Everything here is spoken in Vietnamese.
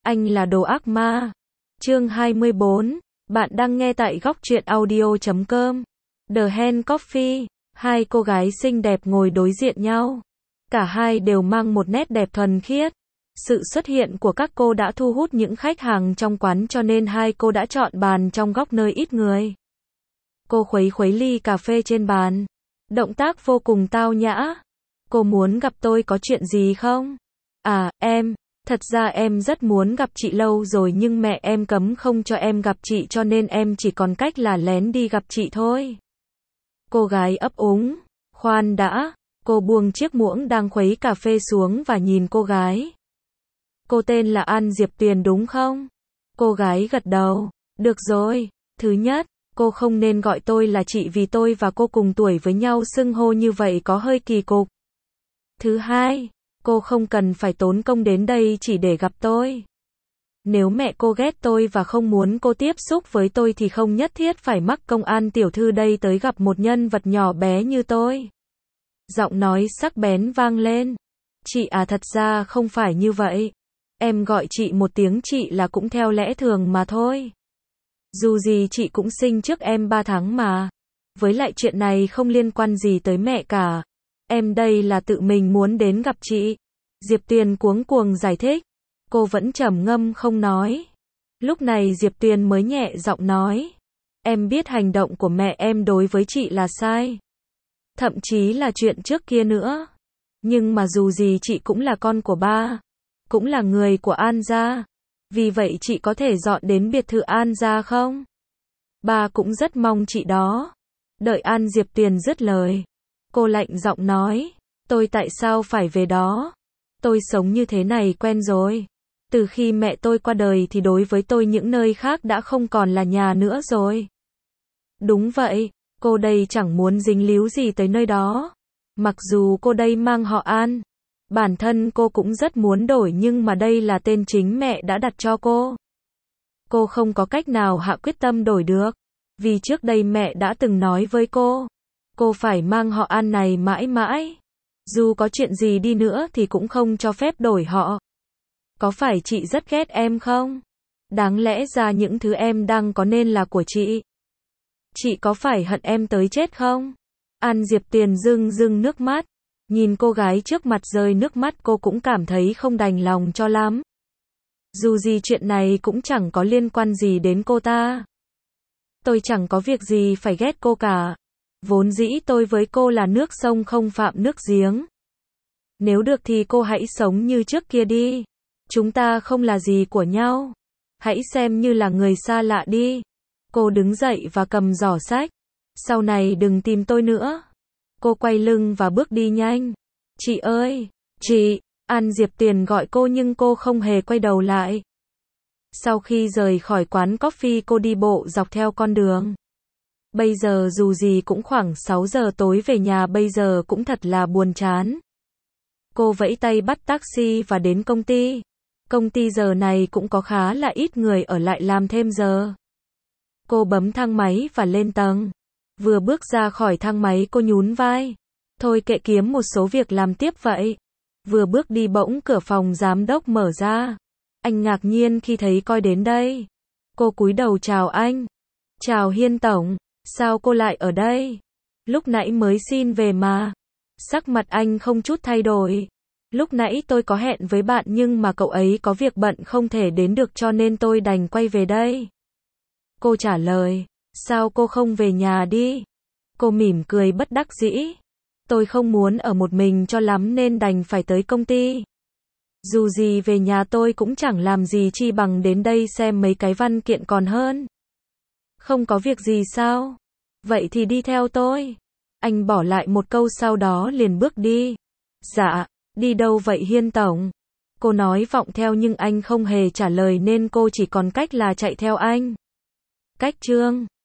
Anh là đồ ác ma. Chương 24. Bạn đang nghe tại góc truyện audio.com. The Hand Coffee. Hai cô gái xinh đẹp ngồi đối diện nhau. Cả hai đều mang một nét đẹp thuần khiết. Sự xuất hiện của các cô đã thu hút những khách hàng trong quán cho nên hai cô đã chọn bàn trong góc nơi ít người. Cô khuấy khuấy ly cà phê trên bàn. Động tác vô cùng tao nhã. Cô muốn gặp tôi có chuyện gì không? À, em. Thật ra em rất muốn gặp chị lâu rồi nhưng mẹ em cấm không cho em gặp chị cho nên em chỉ còn cách là lén đi gặp chị thôi. Cô gái ấp úng. Khoan đã. Cô buông chiếc muỗng đang khuấy cà phê xuống và nhìn cô gái. Cô tên là An Diệp Tuyền đúng không? Cô gái gật đầu. Được rồi. Thứ nhất, cô không nên gọi tôi là chị vì tôi và cô cùng tuổi với nhau xưng hô như vậy có hơi kỳ cục. Thứ hai, cô không cần phải tốn công đến đây chỉ để gặp tôi. Nếu mẹ cô ghét tôi và không muốn cô tiếp xúc với tôi thì không nhất thiết phải mắc công An tiểu thư đây tới gặp một nhân vật nhỏ bé như tôi. Giọng nói sắc bén vang lên. Chị à, thật ra không phải như vậy. Em gọi chị một tiếng chị là cũng theo lẽ thường mà thôi. Dù gì chị cũng sinh trước em 3 tháng mà. Với lại chuyện này không liên quan gì tới mẹ cả. Em đây là tự mình muốn đến gặp chị. Diệp Tuyền cuống cuồng giải thích. Cô vẫn trầm ngâm không nói. Lúc này Diệp Tuyền mới nhẹ giọng nói. Em biết hành động của mẹ em đối với chị là sai. Thậm chí là chuyện trước kia nữa. Nhưng mà dù gì chị cũng là con của ba. Cũng là người của An gia. Vì vậy chị có thể dọn đến biệt thự An gia không? Ba cũng rất mong chị đó. Đợi An Diệp Tuyền dứt lời. Cô lạnh giọng nói. Tôi tại sao phải về đó? Tôi sống như thế này quen rồi. Từ khi mẹ tôi qua đời thì đối với tôi những nơi khác đã không còn là nhà nữa rồi. Đúng vậy, cô đây chẳng muốn dính líu gì tới nơi đó. Mặc dù cô đây mang họ An. Bản thân cô cũng rất muốn đổi nhưng mà đây là tên chính mẹ đã đặt cho cô. Cô không có cách nào hạ quyết tâm đổi được. Vì trước đây mẹ đã từng nói với cô phải mang họ An này mãi mãi. Dù có chuyện gì đi nữa thì cũng không cho phép đổi họ. Có phải chị rất ghét em không? Đáng lẽ ra những thứ em đang có nên là của chị. Chị có phải hận em tới chết không? An Diệp Tuyền rưng rưng nước mắt. Nhìn cô gái trước mặt rơi nước mắt cô cũng cảm thấy không đành lòng cho lắm. Dù gì chuyện này cũng chẳng có liên quan gì đến cô ta. Tôi chẳng có việc gì phải ghét cô cả. Vốn dĩ tôi với cô là nước sông không phạm nước giếng. Nếu được thì cô hãy sống như trước kia đi. Chúng ta không là gì của nhau. Hãy xem như là người xa lạ đi. Cô đứng dậy và cầm giỏ sách. Sau này đừng tìm tôi nữa. Cô quay lưng và bước đi nhanh. Chị ơi, chị, An Diệp Tuyền gọi cô nhưng cô không hề quay đầu lại. Sau khi rời khỏi quán coffee cô đi bộ dọc theo con đường. Bây giờ dù gì cũng khoảng 6 giờ tối về nhà bây giờ cũng thật là buồn chán. Cô vẫy tay bắt taxi và đến công ty. Công ty giờ này cũng có khá là ít người ở lại làm thêm giờ. Cô bấm thang máy và lên tầng. Vừa bước ra khỏi thang máy cô nhún vai. Thôi kệ kiếm một số việc làm tiếp vậy. Vừa bước đi bỗng cửa phòng giám đốc mở ra. Anh ngạc nhiên khi thấy cô đến đây. Cô cúi đầu chào anh. Chào Hiên tổng, sao cô lại ở đây? Lúc nãy mới xin về mà. Sắc mặt anh không chút thay đổi. Lúc nãy tôi có hẹn với bạn nhưng mà cậu ấy có việc bận không thể đến được cho nên tôi đành quay về đây. Cô trả lời. Sao cô không về nhà đi? Cô mỉm cười bất đắc dĩ. Tôi không muốn ở một mình cho lắm nên đành phải tới công ty. Dù gì về nhà tôi cũng chẳng làm gì chi bằng đến đây xem mấy cái văn kiện còn hơn. Không có việc gì sao? Vậy thì đi theo tôi. Anh bỏ lại một câu sau đó liền bước đi. Dạ, đi đâu vậy Hiên tổng? Cô nói vọng theo nhưng anh không hề trả lời nên cô chỉ còn cách là chạy theo anh. Cách chương